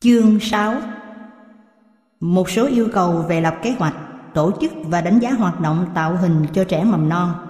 Chương 6. Một số yêu cầu về lập kế hoạch, tổ chức và đánh giá hoạt động tạo hình cho trẻ mầm non.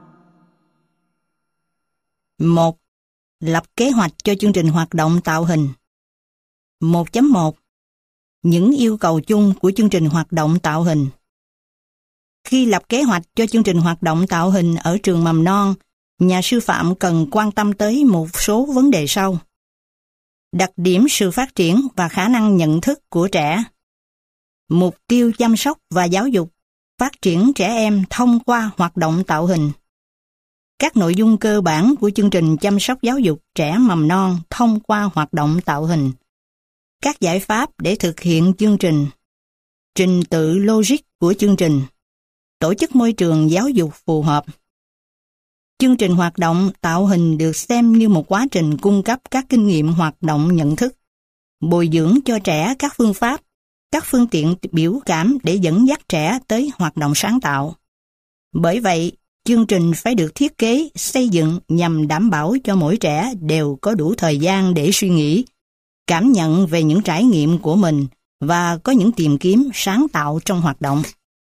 1. Lập kế hoạch cho chương trình hoạt động tạo hình. 1.1. Những yêu cầu chung của chương trình hoạt động tạo hình. Khi lập kế hoạch cho chương trình hoạt động tạo hình ở trường mầm non, nhà sư phạm cần quan tâm tới một số vấn đề sau. Đặc điểm sự phát triển và khả năng nhận thức của trẻ. Mục tiêu chăm sóc và giáo dục, phát triển trẻ em thông qua hoạt động tạo hình. Các nội dung cơ bản của chương trình chăm sóc giáo dục trẻ mầm non thông qua hoạt động tạo hình. Các giải pháp để thực hiện chương trình. Trình tự logic của chương trình. Tổ chức môi trường giáo dục phù hợp. Chương trình hoạt động tạo hình được xem như một quá trình cung cấp các kinh nghiệm hoạt động nhận thức, bồi dưỡng cho trẻ các phương pháp, các phương tiện biểu cảm để dẫn dắt trẻ tới hoạt động sáng tạo. Bởi vậy, chương trình phải được thiết kế, xây dựng nhằm đảm bảo cho mỗi trẻ đều có đủ thời gian để suy nghĩ, cảm nhận về những trải nghiệm của mình và có những tìm kiếm sáng tạo trong hoạt động.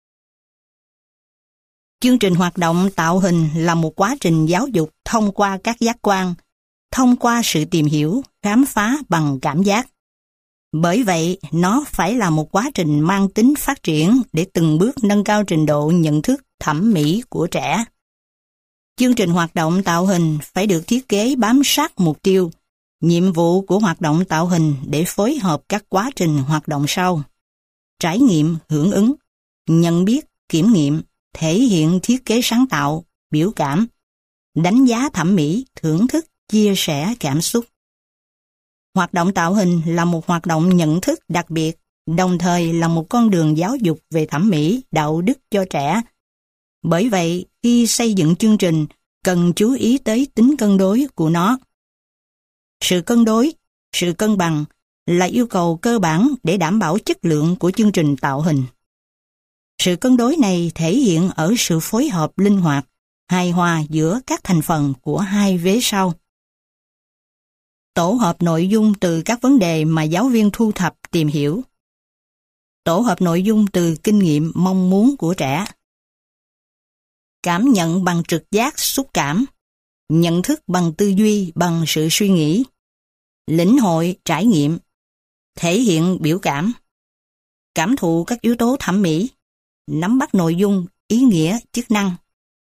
Chương trình hoạt động tạo hình là một quá trình giáo dục thông qua các giác quan, thông qua sự tìm hiểu, khám phá bằng cảm giác. Bởi vậy, nó phải là một quá trình mang tính phát triển để từng bước nâng cao trình độ nhận thức thẩm mỹ của trẻ. Chương trình hoạt động tạo hình phải được thiết kế bám sát mục tiêu, nhiệm vụ của hoạt động tạo hình để phối hợp các quá trình hoạt động sau. Trải nghiệm, hưởng ứng, nhận biết, kiểm nghiệm, thể hiện thiết kế sáng tạo, biểu cảm, đánh giá thẩm mỹ, thưởng thức, chia sẻ cảm xúc. Hoạt động tạo hình là một hoạt động nhận thức đặc biệt, đồng thời là một con đường giáo dục về thẩm mỹ, đạo đức cho trẻ. Bởi vậy, khi xây dựng chương trình, cần chú ý tới tính cân đối của nó. Sự cân đối, sự cân bằng là yêu cầu cơ bản để đảm bảo chất lượng của chương trình tạo hình. Sự cân đối này thể hiện ở sự phối hợp linh hoạt, hài hòa giữa các thành phần của hai vế sau. Tổ hợp nội dung từ các vấn đề mà giáo viên thu thập tìm hiểu. Tổ hợp nội dung từ kinh nghiệm mong muốn của trẻ. Cảm nhận bằng trực giác, xúc cảm. Nhận thức bằng tư duy, bằng sự suy nghĩ. Lĩnh hội, trải nghiệm. Thể hiện biểu cảm. Cảm thụ các yếu tố thẩm mỹ. Nắm bắt nội dung, ý nghĩa, chức năng.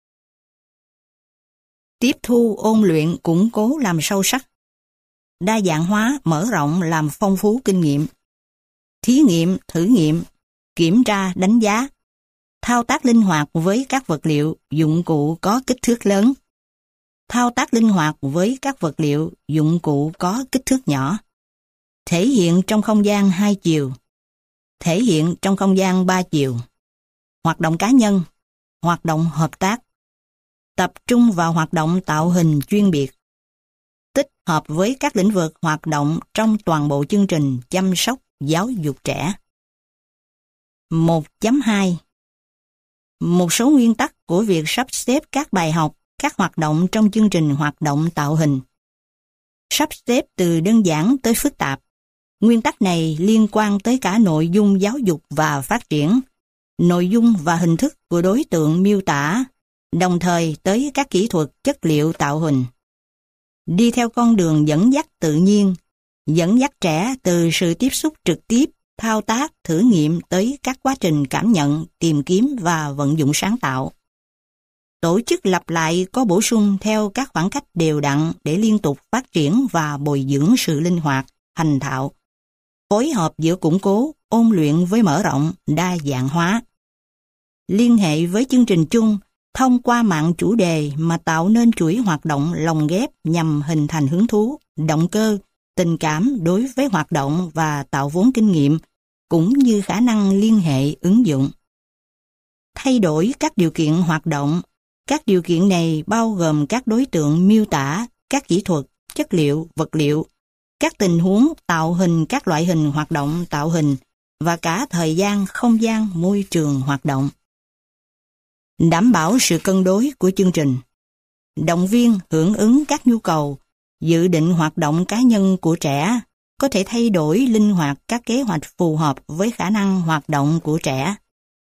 Tiếp thu, ôn luyện, củng cố làm sâu sắc. Đa dạng hóa, mở rộng làm phong phú kinh nghiệm. Thí nghiệm, thử nghiệm, kiểm tra, đánh giá. Thao tác linh hoạt với các vật liệu, dụng cụ có kích thước lớn. Thao tác linh hoạt với các vật liệu, dụng cụ có kích thước nhỏ. Thể hiện trong không gian 2 chiều. Thể hiện trong không gian 3 chiều. Hoạt động cá nhân, hoạt động hợp tác. Tập trung vào hoạt động tạo hình chuyên biệt. Tích hợp với các lĩnh vực hoạt động trong toàn bộ chương trình chăm sóc giáo dục trẻ. 1.2. Một số nguyên tắc của việc sắp xếp các bài học, các hoạt động trong chương trình hoạt động tạo hình. Sắp xếp từ đơn giản tới phức tạp. Nguyên tắc này liên quan tới cả nội dung giáo dục và phát triển, nội dung và hình thức của đối tượng miêu tả, đồng thời tới các kỹ thuật chất liệu tạo hình. Đi theo con đường dẫn dắt tự nhiên, dẫn dắt trẻ từ sự tiếp xúc trực tiếp, thao tác, thử nghiệm tới các quá trình cảm nhận, tìm kiếm và vận dụng sáng tạo. Tổ chức lặp lại có bổ sung theo các khoảng cách đều đặn để liên tục phát triển và bồi dưỡng sự linh hoạt, thành thạo. Phối hợp giữa củng cố, ôn luyện với mở rộng, đa dạng hóa. Liên hệ với chương trình chung thông qua mạng chủ đề mà tạo nên chuỗi hoạt động lồng ghép nhằm hình thành hứng thú, động cơ, tình cảm đối với hoạt động và tạo vốn kinh nghiệm, cũng như khả năng liên hệ ứng dụng. Thay đổi các điều kiện hoạt động. Các điều kiện này bao gồm các đối tượng miêu tả, các kỹ thuật, chất liệu, vật liệu, các tình huống tạo hình các loại hình hoạt động tạo hình và cả thời gian, không gian, môi trường hoạt động. Đảm bảo sự cân đối của chương trình. Động viên hưởng ứng các nhu cầu, dự định hoạt động cá nhân của trẻ, có thể thay đổi linh hoạt các kế hoạch phù hợp với khả năng hoạt động của trẻ.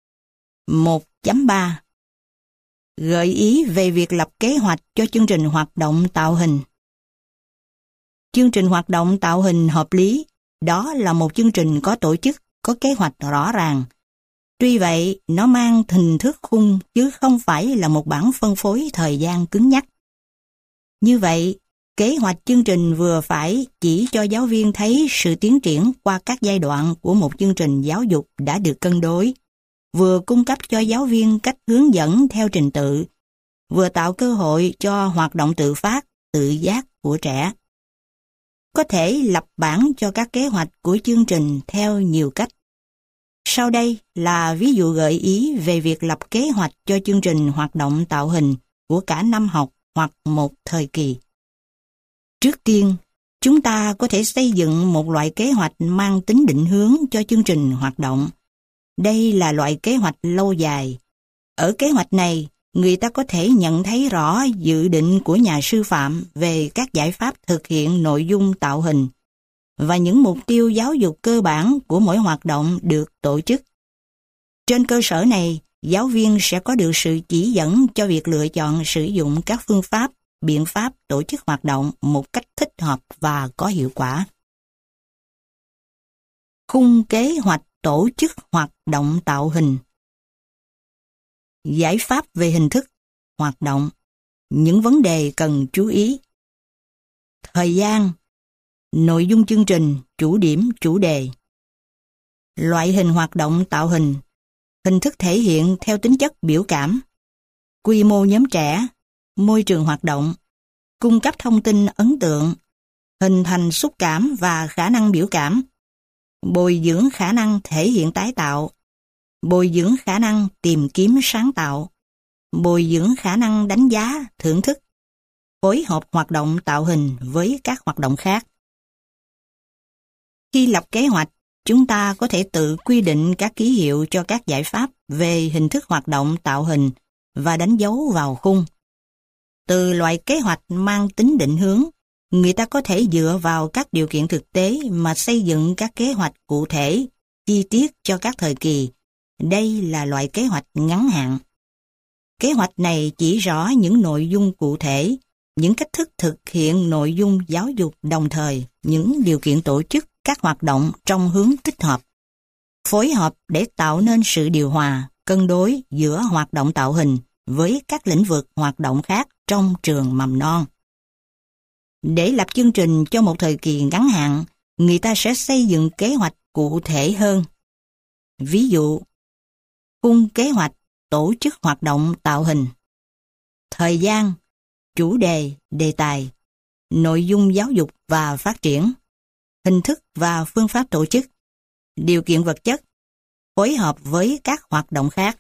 1.3 Gợi ý về việc lập kế hoạch cho chương trình hoạt động tạo hình. Chương trình hoạt động tạo hình hợp lý, đó là một chương trình có tổ chức, có kế hoạch rõ ràng. Tuy vậy, nó mang hình thức khung chứ không phải là một bản phân phối thời gian cứng nhắc. Như vậy, kế hoạch chương trình vừa phải chỉ cho giáo viên thấy sự tiến triển qua các giai đoạn của một chương trình giáo dục đã được cân đối, vừa cung cấp cho giáo viên cách hướng dẫn theo trình tự, vừa tạo cơ hội cho hoạt động tự phát, tự giác của trẻ. Có thể lập bản cho các kế hoạch của chương trình theo nhiều cách. Sau đây là ví dụ gợi ý về việc lập kế hoạch cho chương trình hoạt động tạo hình của cả năm học hoặc một thời kỳ. Trước tiên, chúng ta có thể xây dựng một loại kế hoạch mang tính định hướng cho chương trình hoạt động. Đây là loại kế hoạch lâu dài. Ở kế hoạch này, người ta có thể nhận thấy rõ dự định của nhà sư phạm về các giải pháp thực hiện nội dung tạo hình và những mục tiêu giáo dục cơ bản của mỗi hoạt động được tổ chức. Trên cơ sở này, giáo viên sẽ có được sự chỉ dẫn cho việc lựa chọn sử dụng các phương pháp, biện pháp tổ chức hoạt động một cách thích hợp và có hiệu quả. Khung kế hoạch tổ chức hoạt động tạo hình. Giải pháp về hình thức, hoạt động, những vấn đề cần chú ý. Thời gian, nội dung chương trình, chủ điểm, chủ đề. Loại hình hoạt động tạo hình, hình thức thể hiện theo tính chất biểu cảm. Quy mô nhóm trẻ, môi trường hoạt động, cung cấp thông tin ấn tượng, hình thành xúc cảm và khả năng biểu cảm, bồi dưỡng khả năng thể hiện tái tạo, bồi dưỡng khả năng tìm kiếm sáng tạo, bồi dưỡng khả năng đánh giá, thưởng thức, phối hợp hoạt động tạo hình với các hoạt động khác. Khi lập kế hoạch, chúng ta có thể tự quy định các ký hiệu cho các giải pháp về hình thức hoạt động tạo hình và đánh dấu vào khung. Từ loại kế hoạch mang tính định hướng, người ta có thể dựa vào các điều kiện thực tế mà xây dựng các kế hoạch cụ thể, chi tiết cho các thời kỳ. Đây là loại kế hoạch ngắn hạn. Kế hoạch này chỉ rõ những nội dung cụ thể, những cách thức thực hiện nội dung giáo dục đồng thời, những điều kiện tổ chức các hoạt động trong hướng thích hợp. Phối hợp để tạo nên sự điều hòa, cân đối giữa hoạt động tạo hình với các lĩnh vực hoạt động khác trong trường mầm non. Để lập chương trình cho một thời kỳ ngắn hạn, người ta sẽ xây dựng kế hoạch cụ thể hơn. Ví dụ, khung kế hoạch tổ chức hoạt động tạo hình. Thời gian, chủ đề, đề tài, nội dung giáo dục và phát triển, hình thức và phương pháp tổ chức, điều kiện vật chất, phối hợp với các hoạt động khác.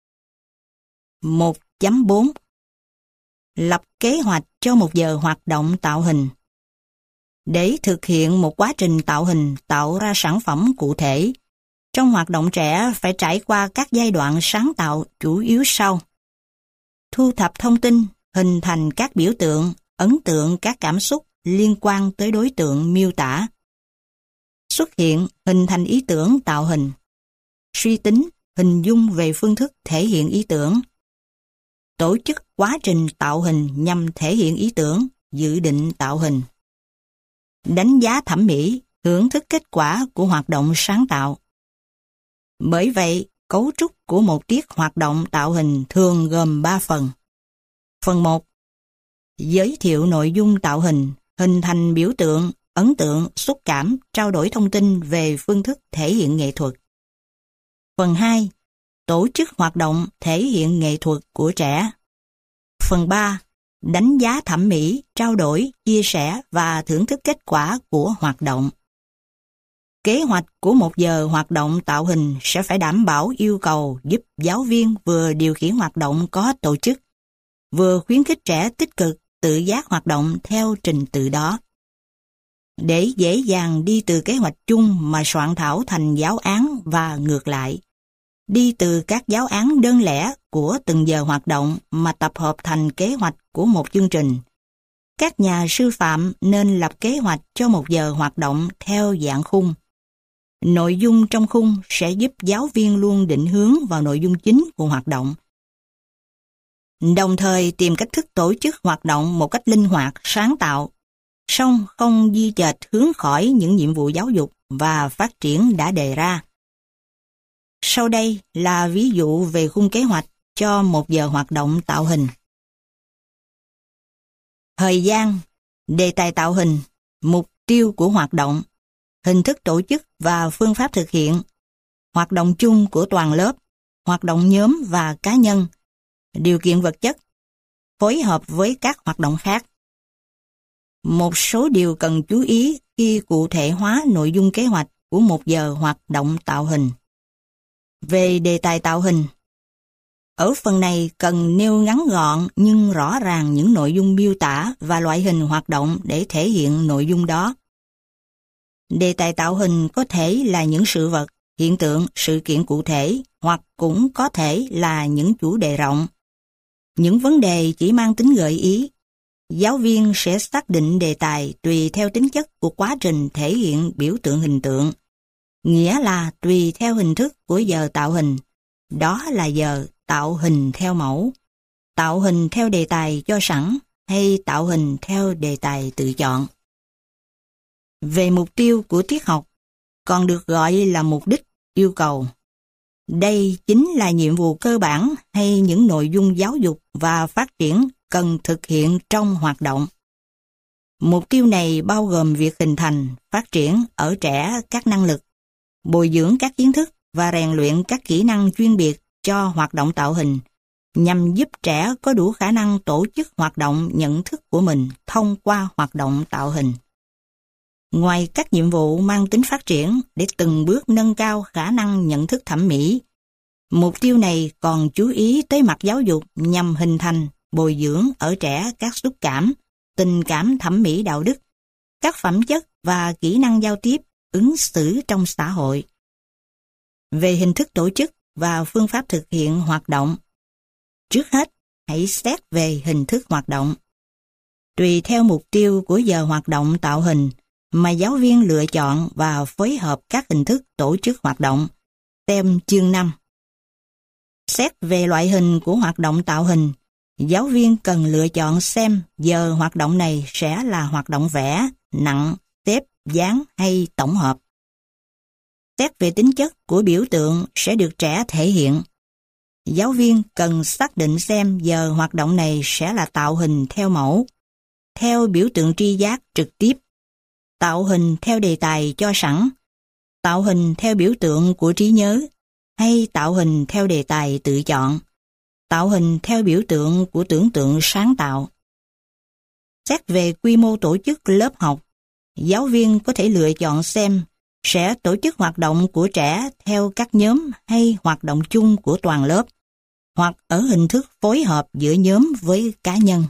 1.4 Lập kế hoạch cho một giờ hoạt động tạo hình. Để thực hiện một quá trình tạo hình tạo ra sản phẩm cụ thể, trong hoạt động trẻ phải trải qua các giai đoạn sáng tạo chủ yếu sau. Thu thập thông tin, hình thành các biểu tượng, ấn tượng các cảm xúc liên quan tới đối tượng miêu tả. Xuất hiện, hình thành ý tưởng tạo hình. Suy tính, hình dung về phương thức thể hiện ý tưởng. Tổ chức quá trình tạo hình nhằm thể hiện ý tưởng, dự định tạo hình. Đánh giá thẩm mỹ, thưởng thức kết quả của hoạt động sáng tạo. Bởi vậy, cấu trúc của một tiết hoạt động tạo hình thường gồm 3 phần. Phần 1. Giới thiệu nội dung tạo hình, hình thành biểu tượng, ấn tượng, xúc cảm, trao đổi thông tin về phương thức thể hiện nghệ thuật. Phần 2. Tổ chức hoạt động thể hiện nghệ thuật của trẻ. Phần 3. Đánh giá thẩm mỹ, trao đổi, chia sẻ và thưởng thức kết quả của hoạt động. Kế hoạch của một giờ hoạt động tạo hình sẽ phải đảm bảo yêu cầu giúp giáo viên vừa điều khiển hoạt động có tổ chức, vừa khuyến khích trẻ tích cực, tự giác hoạt động theo trình tự đó. Để dễ dàng đi từ kế hoạch chung mà soạn thảo thành giáo án và ngược lại, đi từ các giáo án đơn lẻ của từng giờ hoạt động mà tập hợp thành kế hoạch của một chương trình, Các nhà sư phạm nên lập kế hoạch cho một giờ hoạt động theo dạng khung. Nội dung trong khung sẽ giúp giáo viên luôn định hướng vào nội dung chính của hoạt động. Đồng thời tìm cách thức tổ chức hoạt động một cách linh hoạt, sáng tạo, song không di chệch hướng khỏi những nhiệm vụ giáo dục và phát triển đã đề ra. Sau đây là ví dụ về khung kế hoạch cho một giờ hoạt động tạo hình. Thời gian, đề tài tạo hình, mục tiêu của hoạt động, hình thức tổ chức và phương pháp thực hiện, hoạt động chung của toàn lớp, hoạt động nhóm và cá nhân, điều kiện vật chất, phối hợp với các hoạt động khác. Một số điều cần chú ý khi cụ thể hóa nội dung kế hoạch của một giờ hoạt động tạo hình. Về đề tài tạo hình, ở phần này cần nêu ngắn gọn nhưng rõ ràng những nội dung miêu tả và loại hình hoạt động để thể hiện nội dung đó. Đề tài tạo hình có thể là những sự vật, hiện tượng, sự kiện cụ thể hoặc cũng có thể là những chủ đề rộng. Những vấn đề chỉ mang tính gợi ý. Giáo viên sẽ xác định đề tài tùy theo tính chất của quá trình thể hiện biểu tượng hình tượng, nghĩa là tùy theo hình thức của giờ tạo hình. Đó là giờ tạo hình theo mẫu, tạo hình theo đề tài cho sẵn hay tạo hình theo đề tài tự chọn. Về mục tiêu của tiết học, còn được gọi là mục đích, yêu cầu. Đây chính là nhiệm vụ cơ bản hay những nội dung giáo dục và phát triển cần thực hiện trong hoạt động. Mục tiêu này bao gồm việc hình thành, phát triển ở trẻ các năng lực, bồi dưỡng các kiến thức và rèn luyện các kỹ năng chuyên biệt cho hoạt động tạo hình, nhằm giúp trẻ có đủ khả năng tổ chức hoạt động nhận thức của mình thông qua hoạt động tạo hình. Ngoài các nhiệm vụ mang tính phát triển để từng bước nâng cao khả năng nhận thức thẩm mỹ, mục tiêu này còn chú ý tới mặt giáo dục nhằm hình thành, bồi dưỡng ở trẻ các xúc cảm, tình cảm thẩm mỹ đạo đức, các phẩm chất và kỹ năng giao tiếp, ứng xử trong xã hội. Về hình thức tổ chức và phương pháp thực hiện hoạt động, trước hết hãy xét về hình thức hoạt động. Tùy theo mục tiêu của giờ hoạt động tạo hình mà giáo viên lựa chọn và phối hợp các hình thức tổ chức hoạt động. Xem chương 5. Xét về loại hình của hoạt động tạo hình, giáo viên cần lựa chọn xem giờ hoạt động này sẽ là hoạt động vẽ, nặng, xếp, dán hay tổng hợp. Xét về tính chất của biểu tượng sẽ được trẻ thể hiện. Giáo viên cần xác định xem giờ hoạt động này sẽ là tạo hình theo mẫu, theo biểu tượng tri giác trực tiếp, tạo hình theo đề tài cho sẵn, tạo hình theo biểu tượng của trí nhớ, hay tạo hình theo đề tài tự chọn, tạo hình theo biểu tượng của tưởng tượng sáng tạo. Xét về quy mô tổ chức lớp học, giáo viên có thể lựa chọn xem sẽ tổ chức hoạt động của trẻ theo các nhóm hay hoạt động chung của toàn lớp, hoặc ở hình thức phối hợp giữa nhóm với cá nhân.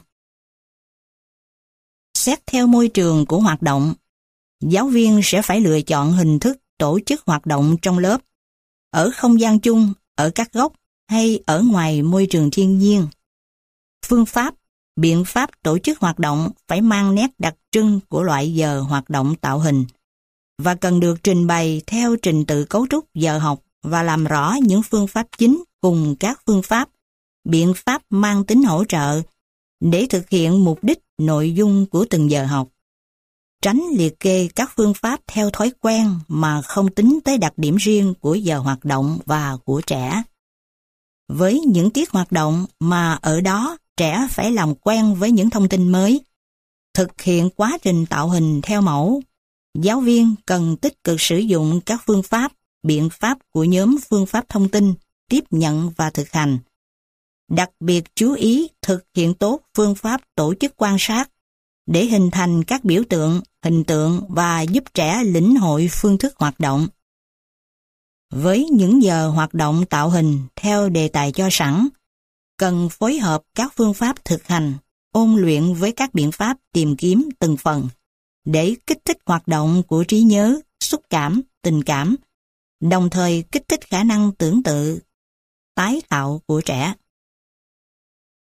Xét theo môi trường của hoạt động, giáo viên sẽ phải lựa chọn hình thức tổ chức hoạt động trong lớp, ở không gian chung, ở các góc hay ở ngoài môi trường thiên nhiên. Phương pháp, biện pháp tổ chức hoạt động phải mang nét đặc trưng của loại giờ hoạt động tạo hình và cần được trình bày theo trình tự cấu trúc giờ học và làm rõ những phương pháp chính cùng các phương pháp, biện pháp mang tính hỗ trợ để thực hiện mục đích nội dung của từng giờ học. Tránh liệt kê các phương pháp theo thói quen mà không tính tới đặc điểm riêng của giờ hoạt động và của trẻ. Với những tiết hoạt động mà ở đó trẻ phải làm quen với những thông tin mới, thực hiện quá trình tạo hình theo mẫu, giáo viên cần tích cực sử dụng các phương pháp, biện pháp của nhóm phương pháp thông tin, tiếp nhận và thực hành. Đặc biệt chú ý thực hiện tốt phương pháp tổ chức quan sát để hình thành các biểu tượng, hình tượng và giúp trẻ lĩnh hội phương thức hoạt động. Với những giờ hoạt động tạo hình theo đề tài cho sẵn, cần phối hợp các phương pháp thực hành, ôn luyện với các biện pháp tìm kiếm từng phần, để kích thích hoạt động của trí nhớ, xúc cảm, tình cảm, đồng thời kích thích khả năng tưởng tượng, tái tạo của trẻ.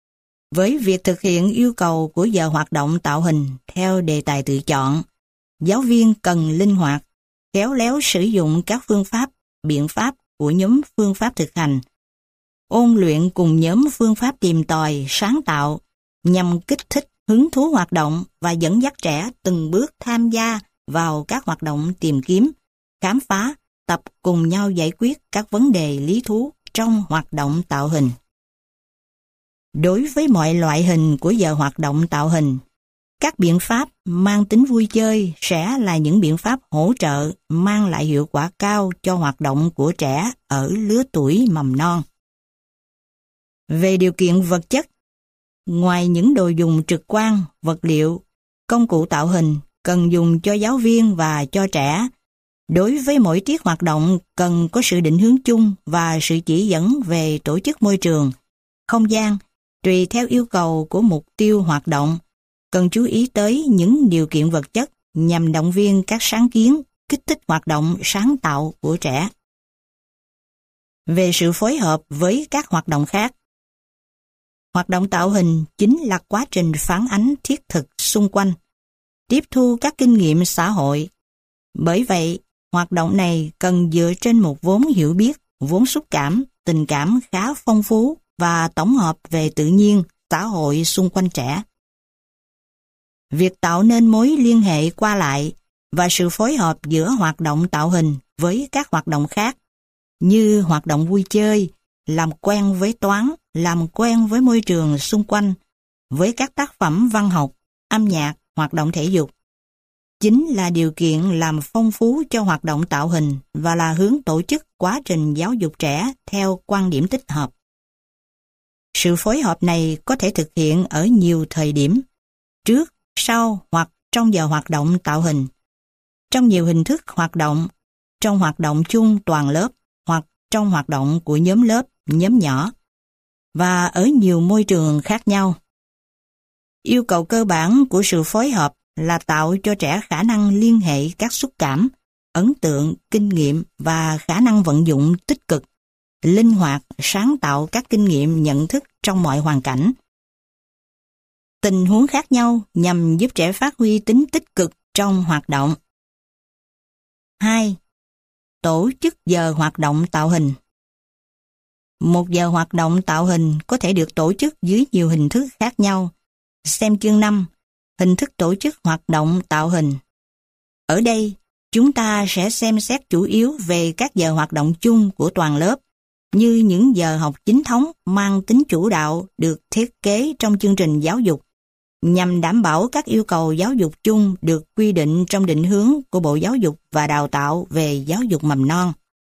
Với việc thực hiện yêu cầu của giờ hoạt động tạo hình theo đề tài tự chọn, giáo viên cần linh hoạt, khéo léo sử dụng các phương pháp, biện pháp của nhóm phương pháp thực hành, ôn luyện cùng nhóm phương pháp tìm tòi, sáng tạo nhằm kích thích hứng thú hoạt động và dẫn dắt trẻ từng bước tham gia vào các hoạt động tìm kiếm, khám phá, tập cùng nhau giải quyết các vấn đề lý thú trong hoạt động tạo hình. Đối với mọi loại hình của giờ hoạt động tạo hình, các biện pháp mang tính vui chơi sẽ là những biện pháp hỗ trợ mang lại hiệu quả cao cho hoạt động của trẻ ở lứa tuổi mầm non. Về điều kiện vật chất, ngoài những đồ dùng trực quan, vật liệu, công cụ tạo hình cần dùng cho giáo viên và cho trẻ, đối với mỗi tiết hoạt động cần có sự định hướng chung và sự chỉ dẫn về tổ chức môi trường, không gian, tùy theo yêu cầu của mục tiêu hoạt động, cần chú ý tới những điều kiện vật chất nhằm động viên các sáng kiến, kích thích hoạt động sáng tạo của trẻ. Về sự phối hợp với các hoạt động khác, hoạt động tạo hình chính là quá trình phản ánh thiết thực xung quanh, tiếp thu các kinh nghiệm xã hội. Bởi vậy, hoạt động này cần dựa trên một vốn hiểu biết, vốn xúc cảm, tình cảm khá phong phú và tổng hợp về tự nhiên, xã hội xung quanh trẻ. Việc tạo nên mối liên hệ qua lại và sự phối hợp giữa hoạt động tạo hình với các hoạt động khác, như hoạt động vui chơi, làm quen với toán, làm quen với môi trường xung quanh, với các tác phẩm văn học, âm nhạc, hoạt động thể dục, chính là điều kiện làm phong phú cho hoạt động tạo hình và là hướng tổ chức quá trình giáo dục trẻ theo quan điểm tích hợp. Sự phối hợp này có thể thực hiện ở nhiều thời điểm, trước, sau hoặc trong giờ hoạt động tạo hình, trong nhiều hình thức hoạt động, trong hoạt động chung toàn lớp hoặc trong hoạt động của nhóm lớp, nhóm nhỏ, và ở nhiều môi trường khác nhau. Yêu cầu cơ bản của sự phối hợp là tạo cho trẻ khả năng liên hệ các xúc cảm, ấn tượng, kinh nghiệm và khả năng vận dụng tích cực, linh hoạt, sáng tạo các kinh nghiệm nhận thức trong mọi hoàn cảnh. Tình huống khác nhau nhằm giúp trẻ phát huy tính tích cực trong hoạt động. 2. Tổ chức giờ hoạt động tạo hình. Một giờ hoạt động tạo hình có thể được tổ chức dưới nhiều hình thức khác nhau. Xem chương 5, hình thức tổ chức hoạt động tạo hình. Ở đây, chúng ta sẽ xem xét chủ yếu về các giờ hoạt động chung của toàn lớp, như những giờ học chính thống mang tính chủ đạo được thiết kế trong chương trình giáo dục, nhằm đảm bảo các yêu cầu giáo dục chung được quy định trong định hướng của Bộ Giáo dục và Đào tạo về giáo dục mầm non.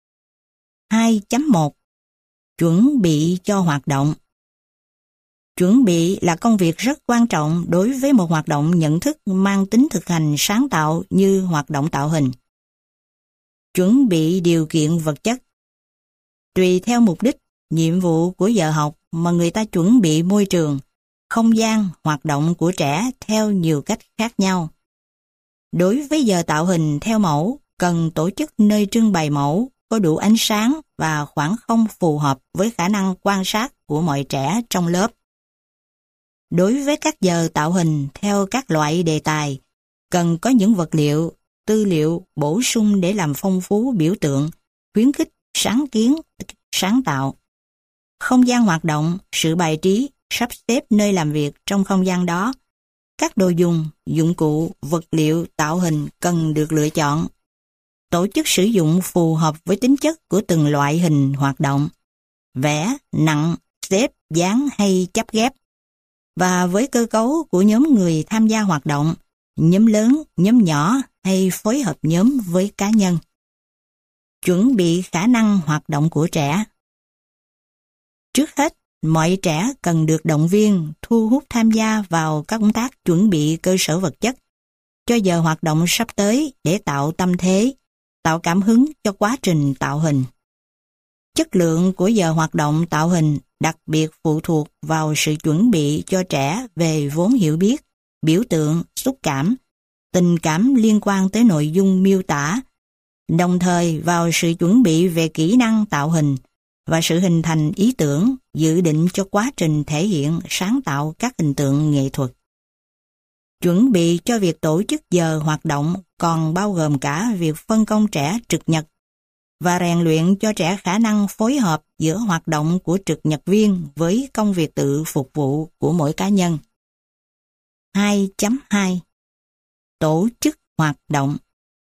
2.1 Chuẩn bị cho hoạt động. Chuẩn bị là công việc rất quan trọng đối với một hoạt động nhận thức mang tính thực hành sáng tạo như hoạt động tạo hình. Chuẩn bị điều kiện vật chất. Tùy theo mục đích, nhiệm vụ của giờ học mà người ta chuẩn bị môi trường, không gian, hoạt động của trẻ theo nhiều cách khác nhau. Đối với giờ tạo hình theo mẫu, cần tổ chức nơi trưng bày mẫu có đủ ánh sáng và khoảng không phù hợp với khả năng quan sát của mọi trẻ trong lớp. Đối với các giờ tạo hình theo các loại đề tài, cần có những vật liệu, tư liệu bổ sung để làm phong phú biểu tượng, khuyến khích sáng kiến, sáng tạo. Không gian hoạt động, sự bài trí, sắp xếp nơi làm việc trong không gian đó. Các đồ dùng, dụng cụ, vật liệu tạo hình cần được lựa chọn. Tổ chức sử dụng phù hợp với tính chất của từng loại hình hoạt động. Vẽ, nặng, xếp, dán hay chắp ghép. Và với cơ cấu của nhóm người tham gia hoạt động, nhóm lớn, nhóm nhỏ hay phối hợp nhóm với cá nhân. Chuẩn bị khả năng hoạt động của trẻ. Trước hết, mọi trẻ cần được động viên, thu hút tham gia vào các công tác chuẩn bị cơ sở vật chất cho giờ hoạt động sắp tới để tạo tâm thế, tạo cảm hứng cho quá trình tạo hình. Chất lượng của giờ hoạt động tạo hình đặc biệt phụ thuộc vào sự chuẩn bị cho trẻ về vốn hiểu biết, biểu tượng, xúc cảm, tình cảm liên quan tới nội dung miêu tả, đồng thời vào sự chuẩn bị về kỹ năng tạo hình, và sự hình thành ý tưởng dự định cho quá trình thể hiện sáng tạo các hình tượng nghệ thuật. Chuẩn bị cho việc tổ chức giờ hoạt động còn bao gồm cả việc phân công trẻ trực nhật và rèn luyện cho trẻ khả năng phối hợp giữa hoạt động của trực nhật viên với công việc tự phục vụ của mỗi cá nhân. 2.2 Tổ chức hoạt động.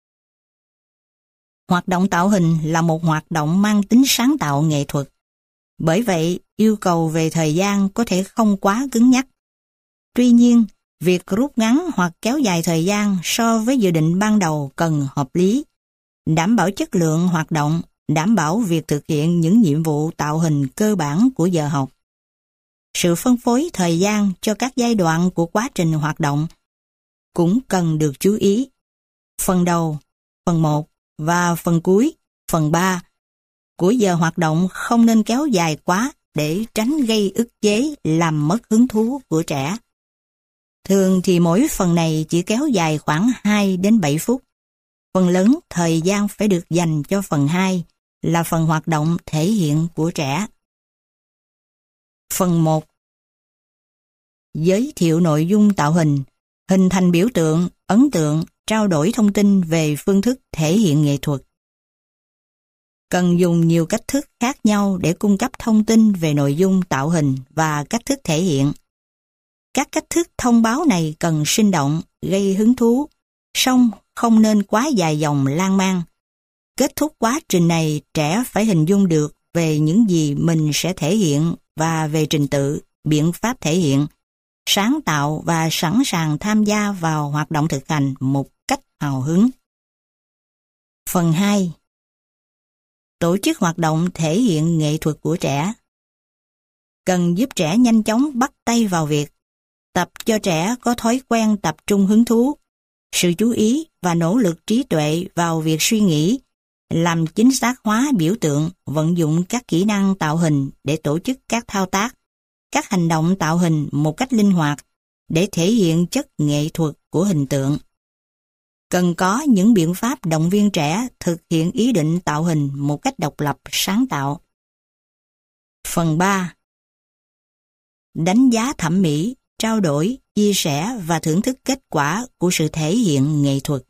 Hoạt động tạo hình là một hoạt động mang tính sáng tạo nghệ thuật. Bởi vậy, yêu cầu về thời gian có thể không quá cứng nhắc. Tuy nhiên, việc rút ngắn hoặc kéo dài thời gian so với dự định ban đầu cần hợp lý, đảm bảo chất lượng hoạt động, đảm bảo việc thực hiện những nhiệm vụ tạo hình cơ bản của giờ học. Sự phân phối thời gian cho các giai đoạn của quá trình hoạt động cũng cần được chú ý. Phần đầu, phần 1 và phần cuối, phần 3 của giờ hoạt động không nên kéo dài quá để tránh gây ức chế làm mất hứng thú của trẻ. Thường thì mỗi phần này chỉ kéo dài khoảng 2 đến 7 phút. Phần lớn thời gian phải được dành cho phần 2 là phần hoạt động thể hiện của trẻ. Phần 1 Giới thiệu nội dung tạo hình, hình thành biểu tượng, ấn tượng, trao đổi thông tin về phương thức thể hiện nghệ thuật. Cần dùng nhiều cách thức khác nhau để cung cấp thông tin về nội dung tạo hình và cách thức thể hiện. Các cách thức thông báo này cần sinh động, gây hứng thú, song không nên quá dài dòng lan man. Kết thúc quá trình này, trẻ phải hình dung được về những gì mình sẽ thể hiện và về trình tự, biện pháp thể hiện, sáng tạo và sẵn sàng tham gia vào hoạt động thực hành một cách hào hứng. Phần 2 Tổ chức hoạt động thể hiện nghệ thuật của trẻ. Cần giúp trẻ nhanh chóng bắt tay vào việc, tập cho trẻ có thói quen tập trung hứng thú, sự chú ý và nỗ lực trí tuệ vào việc suy nghĩ, làm chính xác hóa biểu tượng, vận dụng các kỹ năng tạo hình để tổ chức các thao tác, các hành động tạo hình một cách linh hoạt để thể hiện chất nghệ thuật của hình tượng. Cần có những biện pháp động viên trẻ thực hiện ý định tạo hình một cách độc lập, sáng tạo. Phần 3 Đánh giá thẩm mỹ, trao đổi, chia sẻ và thưởng thức kết quả của sự thể hiện nghệ thuật.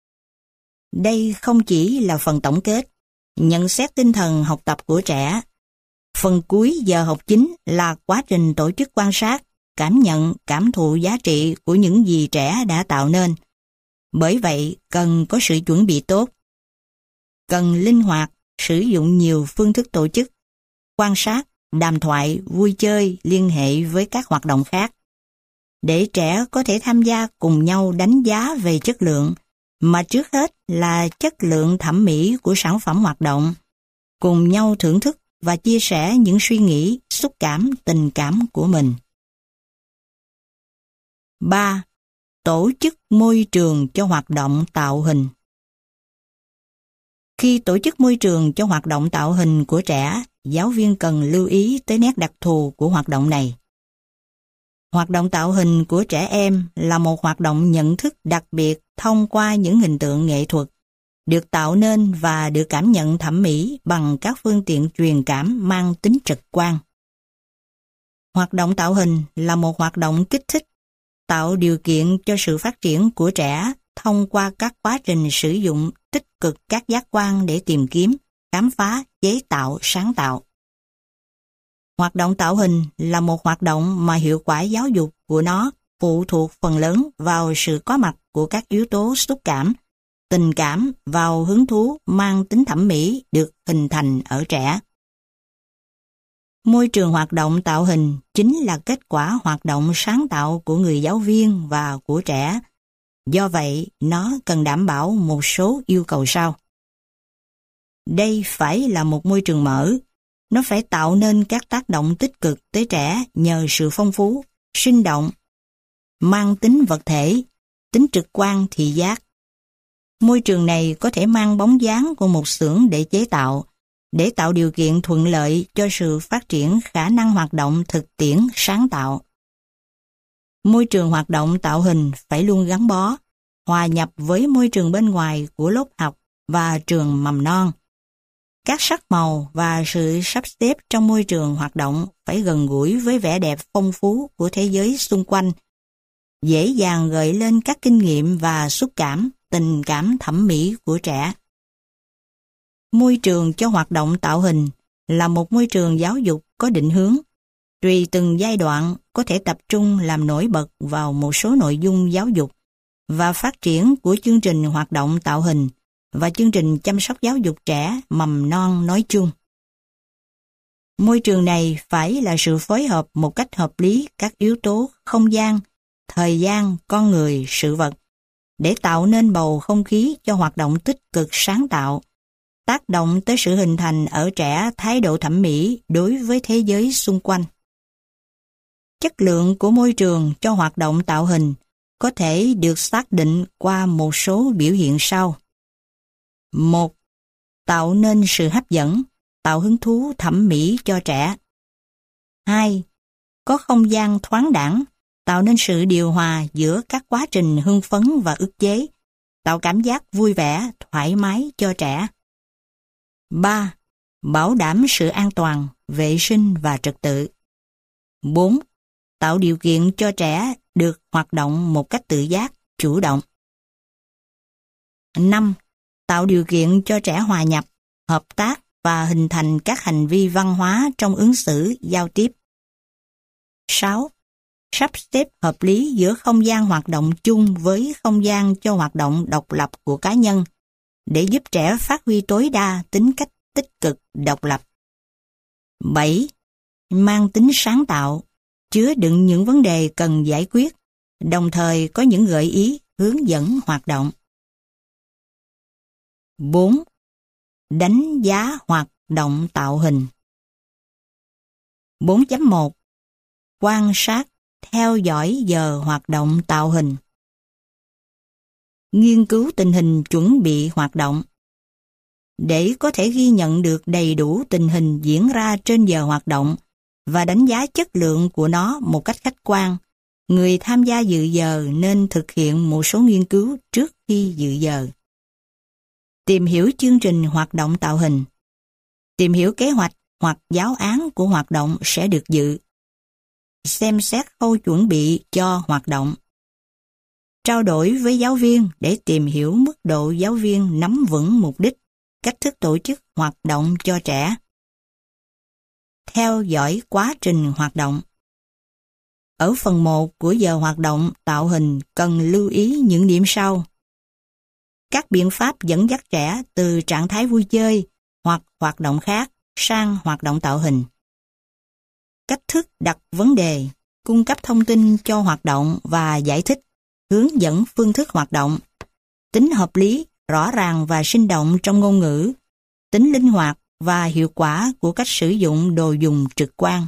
Đây không chỉ là phần tổng kết, nhận xét tinh thần học tập của trẻ. Phần cuối giờ học chính là quá trình tổ chức quan sát, cảm nhận, cảm thụ giá trị của những gì trẻ đã tạo nên. Bởi vậy, cần có sự chuẩn bị tốt. Cần linh hoạt, sử dụng nhiều phương thức tổ chức, quan sát, đàm thoại, vui chơi, liên hệ với các hoạt động khác. Để trẻ có thể tham gia cùng nhau đánh giá về chất lượng, mà trước hết là chất lượng thẩm mỹ của sản phẩm hoạt động, cùng nhau thưởng thức và chia sẻ những suy nghĩ, xúc cảm, tình cảm của mình. 3. Tổ chức môi trường cho hoạt động tạo hình. Khi tổ chức môi trường cho hoạt động tạo hình của trẻ, giáo viên cần lưu ý tới nét đặc thù của hoạt động này. Hoạt động tạo hình của trẻ em là một hoạt động nhận thức đặc biệt thông qua những hình tượng nghệ thuật, được tạo nên và được cảm nhận thẩm mỹ bằng các phương tiện truyền cảm mang tính trực quan. Hoạt động tạo hình là một hoạt động kích thích, tạo điều kiện cho sự phát triển của trẻ thông qua các quá trình sử dụng tích cực các giác quan để tìm kiếm, khám phá, chế tạo, sáng tạo. Hoạt động tạo hình là một hoạt động mà hiệu quả giáo dục của nó phụ thuộc phần lớn vào sự có mặt của các yếu tố xúc cảm, tình cảm vào hứng thú mang tính thẩm mỹ được hình thành ở trẻ. Môi trường hoạt động tạo hình chính là kết quả hoạt động sáng tạo của người giáo viên và của trẻ. Do vậy, nó cần đảm bảo một số yêu cầu sau. Đây phải là một môi trường mở. Nó phải tạo nên các tác động tích cực tới trẻ nhờ sự phong phú, sinh động, mang tính vật thể, tính trực quan thị giác. Môi trường này có thể mang bóng dáng của một xưởng để chế tạo, để tạo điều kiện thuận lợi cho sự phát triển khả năng hoạt động thực tiễn sáng tạo. Môi trường hoạt động tạo hình phải luôn gắn bó, hòa nhập với môi trường bên ngoài của lớp học và trường mầm non. Các sắc màu và sự sắp xếp trong môi trường hoạt động phải gần gũi với vẻ đẹp phong phú của thế giới xung quanh, dễ dàng gợi lên các kinh nghiệm và xúc cảm, tình cảm thẩm mỹ của trẻ. Môi trường cho hoạt động tạo hình là một môi trường giáo dục có định hướng, tùy từng giai đoạn có thể tập trung làm nổi bật vào một số nội dung giáo dục và phát triển của chương trình hoạt động tạo hình và chương trình chăm sóc giáo dục trẻ mầm non nói chung. Môi trường này phải là sự phối hợp một cách hợp lý các yếu tố không gian, thời gian, con người, sự vật, để tạo nên bầu không khí cho hoạt động tích cực sáng tạo, tác động tới sự hình thành ở trẻ thái độ thẩm mỹ đối với thế giới xung quanh. Chất lượng của môi trường cho hoạt động tạo hình có thể được xác định qua một số biểu hiện sau. 1. Tạo nên sự hấp dẫn, tạo hứng thú thẩm mỹ cho trẻ. 2. Có không gian thoáng đãng, tạo nên sự điều hòa giữa các quá trình hưng phấn và ức chế, tạo cảm giác vui vẻ, thoải mái cho trẻ. 3. Bảo đảm sự an toàn, vệ sinh và trật tự. 4. Tạo điều kiện cho trẻ được hoạt động một cách tự giác, chủ động. 5. Tạo điều kiện cho trẻ hòa nhập, hợp tác và hình thành các hành vi văn hóa trong ứng xử, giao tiếp. 6. Sắp xếp hợp lý giữa không gian hoạt động chung với không gian cho hoạt động độc lập của cá nhân, để giúp trẻ phát huy tối đa tính cách tích cực, độc lập. 7. Mang tính sáng tạo, chứa đựng những vấn đề cần giải quyết, đồng thời có những gợi ý, hướng dẫn hoạt động. 4. Đánh giá hoạt động tạo hình. 4.1. Quan sát, theo dõi giờ hoạt động tạo hình. Nghiên cứu tình hình chuẩn bị hoạt động. Để có thể ghi nhận được đầy đủ tình hình diễn ra trên giờ hoạt động và đánh giá chất lượng của nó một cách khách quan, người tham gia dự giờ nên thực hiện một số nghiên cứu trước khi dự giờ. Tìm hiểu chương trình hoạt động tạo hình. Tìm hiểu kế hoạch hoặc giáo án của hoạt động sẽ được dự. Xem xét khâu chuẩn bị cho hoạt động. Trao đổi với giáo viên để tìm hiểu mức độ giáo viên nắm vững mục đích, cách thức tổ chức hoạt động cho trẻ. Theo dõi quá trình hoạt động. Ở phần 1 của giờ hoạt động tạo hình cần lưu ý những điểm sau. Các biện pháp dẫn dắt trẻ từ trạng thái vui chơi hoặc hoạt động khác sang hoạt động tạo hình. Cách thức đặt vấn đề, cung cấp thông tin cho hoạt động và giải thích, hướng dẫn phương thức hoạt động, tính hợp lý, rõ ràng và sinh động trong ngôn ngữ, tính linh hoạt và hiệu quả của cách sử dụng đồ dùng trực quan.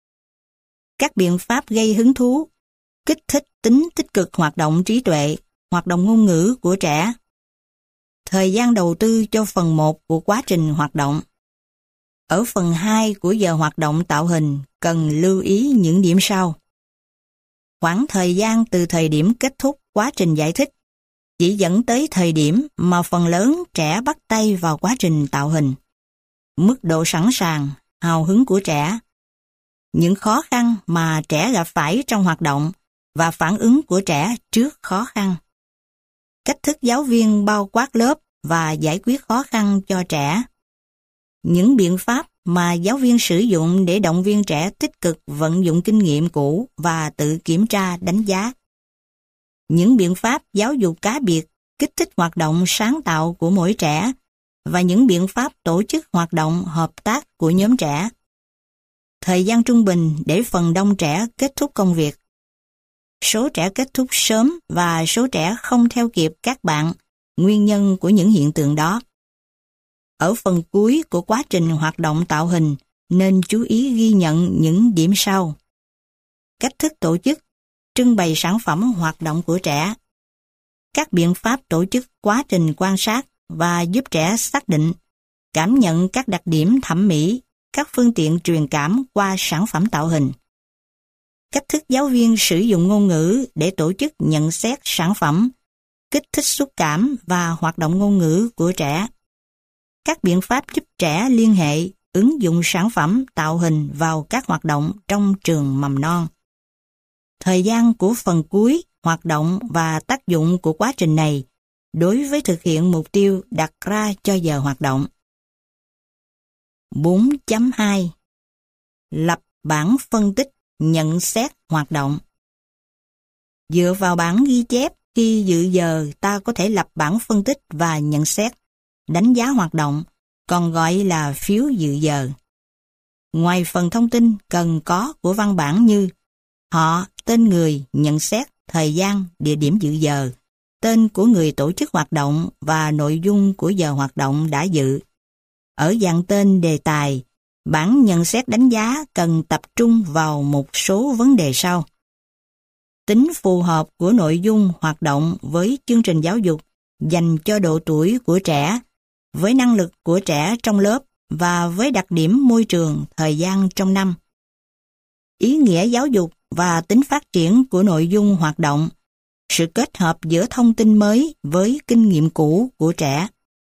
Các biện pháp gây hứng thú, kích thích tính tích cực hoạt động trí tuệ, hoạt động ngôn ngữ của trẻ. Thời gian đầu tư cho phần 1 của quá trình hoạt động. Ở phần 2 của giờ hoạt động tạo hình cần lưu ý những điểm sau. Khoảng thời gian từ thời điểm kết thúc quá trình giải thích chỉ dẫn tới thời điểm mà phần lớn trẻ bắt tay vào quá trình tạo hình. Mức độ sẵn sàng, hào hứng của trẻ. Những khó khăn mà trẻ gặp phải trong hoạt động và phản ứng của trẻ trước khó khăn. Cách thức giáo viên bao quát lớp và giải quyết khó khăn cho trẻ. Những biện pháp mà giáo viên sử dụng để động viên trẻ tích cực vận dụng kinh nghiệm cũ và tự kiểm tra đánh giá. Những biện pháp giáo dục cá biệt kích thích hoạt động sáng tạo của mỗi trẻ và những biện pháp tổ chức hoạt động hợp tác của nhóm trẻ. Thời gian trung bình để phần đông trẻ kết thúc công việc. Số trẻ kết thúc sớm và số trẻ không theo kịp các bạn, nguyên nhân của những hiện tượng đó. Ở phần cuối của quá trình hoạt động tạo hình nên chú ý ghi nhận những điểm sau. Cách thức tổ chức, trưng bày sản phẩm hoạt động của trẻ. Các biện pháp tổ chức quá trình quan sát và giúp trẻ xác định, cảm nhận các đặc điểm thẩm mỹ, các phương tiện truyền cảm qua sản phẩm tạo hình. Cách thức giáo viên sử dụng ngôn ngữ để tổ chức nhận xét sản phẩm, kích thích xúc cảm và hoạt động ngôn ngữ của trẻ. các biện pháp giúp trẻ liên hệ, ứng dụng sản phẩm tạo hình vào các hoạt động trong trường mầm non. Thời gian của phần cuối, hoạt động và tác dụng của quá trình này đối với thực hiện mục tiêu đặt ra cho giờ hoạt động. 4.2 Lập bảng phân tích, nhận xét hoạt động. Dựa vào bảng ghi chép, khi dự giờ ta có thể lập bảng phân tích và nhận xét, đánh giá hoạt động, còn gọi là phiếu dự giờ. Ngoài phần thông tin cần có của văn bản như họ, tên người, nhận xét, thời gian, địa điểm dự giờ, tên của người tổ chức hoạt động và nội dung của giờ hoạt động đã dự. Ở dạng tên đề tài, bản nhận xét đánh giá cần tập trung vào một số vấn đề sau. Tính phù hợp của nội dung hoạt động với chương trình giáo dục dành cho độ tuổi của trẻ, với năng lực của trẻ trong lớp và với đặc điểm môi trường, thời gian trong năm. Ý nghĩa giáo dục và tính phát triển của nội dung hoạt động, sự kết hợp giữa thông tin mới với kinh nghiệm cũ của trẻ.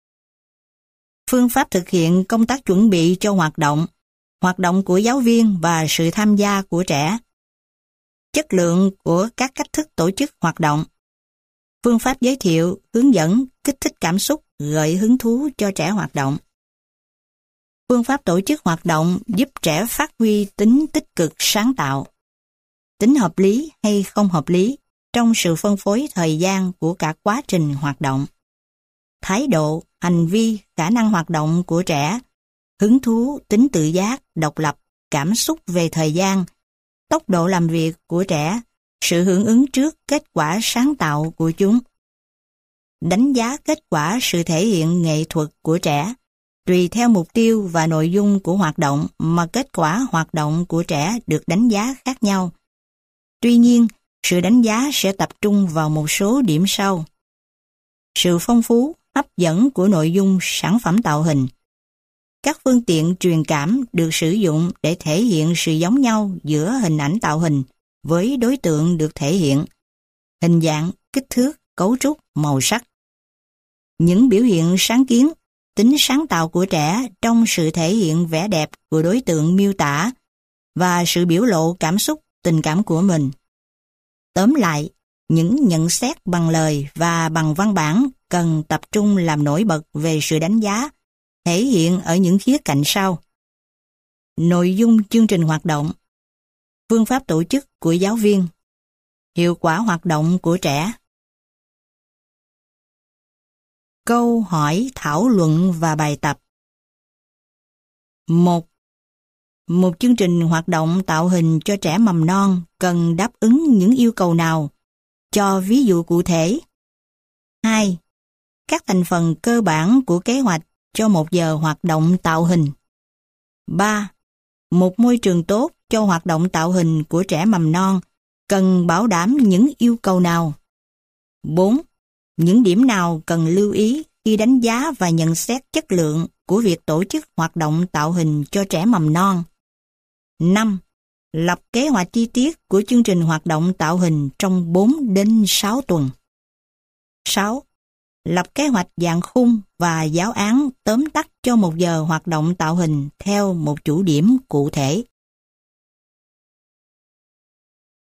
Phương pháp thực hiện công tác chuẩn bị cho hoạt động của giáo viên và sự tham gia của trẻ. Chất lượng của các cách thức tổ chức hoạt động. Phương pháp giới thiệu, hướng dẫn, kích thích cảm xúc, gợi hứng thú cho trẻ hoạt động. Phương pháp tổ chức hoạt động giúp trẻ phát huy tính tích cực sáng tạo. Tính hợp lý hay không hợp lý trong sự phân phối thời gian của cả quá trình hoạt động. Thái độ, hành vi, khả năng hoạt động của trẻ, hứng thú, tính tự giác, độc lập, cảm xúc về thời gian, tốc độ làm việc của trẻ, sự hưởng ứng trước kết quả sáng tạo của chúng. Đánh giá kết quả sự thể hiện nghệ thuật của trẻ, tùy theo mục tiêu và nội dung của hoạt động mà kết quả hoạt động của trẻ được đánh giá khác nhau. Tuy nhiên, sự đánh giá sẽ tập trung vào một số điểm sau. Sự phong phú, hấp dẫn của nội dung sản phẩm tạo hình. Các phương tiện truyền cảm được sử dụng để thể hiện sự giống nhau giữa hình ảnh tạo hình với đối tượng được thể hiện, hình dạng, kích thước, cấu trúc, màu sắc. Những biểu hiện sáng kiến, tính sáng tạo của trẻ trong sự thể hiện vẻ đẹp của đối tượng miêu tả và sự biểu lộ cảm xúc, tình cảm của mình. Tóm lại, những nhận xét bằng lời và bằng văn bản cần tập trung làm nổi bật về sự đánh giá, thể hiện ở những khía cạnh sau. Nội dung chương trình hoạt động, phương pháp tổ chức của giáo viên, hiệu quả hoạt động của trẻ. Câu hỏi, thảo luận và bài tập. 1. Một chương trình hoạt động tạo hình cho trẻ mầm non cần đáp ứng những yêu cầu nào? Cho ví dụ cụ thể. 2. Các thành phần cơ bản của kế hoạch cho một giờ hoạt động tạo hình. 3. Một môi trường tốt cho hoạt động tạo hình của trẻ mầm non cần bảo đảm những yêu cầu nào? 4. Những điểm nào cần lưu ý khi đánh giá và nhận xét chất lượng của việc tổ chức hoạt động tạo hình cho trẻ mầm non? 5. Lập kế hoạch chi tiết của chương trình hoạt động tạo hình trong 4 đến 6 tuần. 6. Lập kế hoạch dạng khung và giáo án tóm tắt cho một giờ hoạt động tạo hình theo một chủ điểm cụ thể.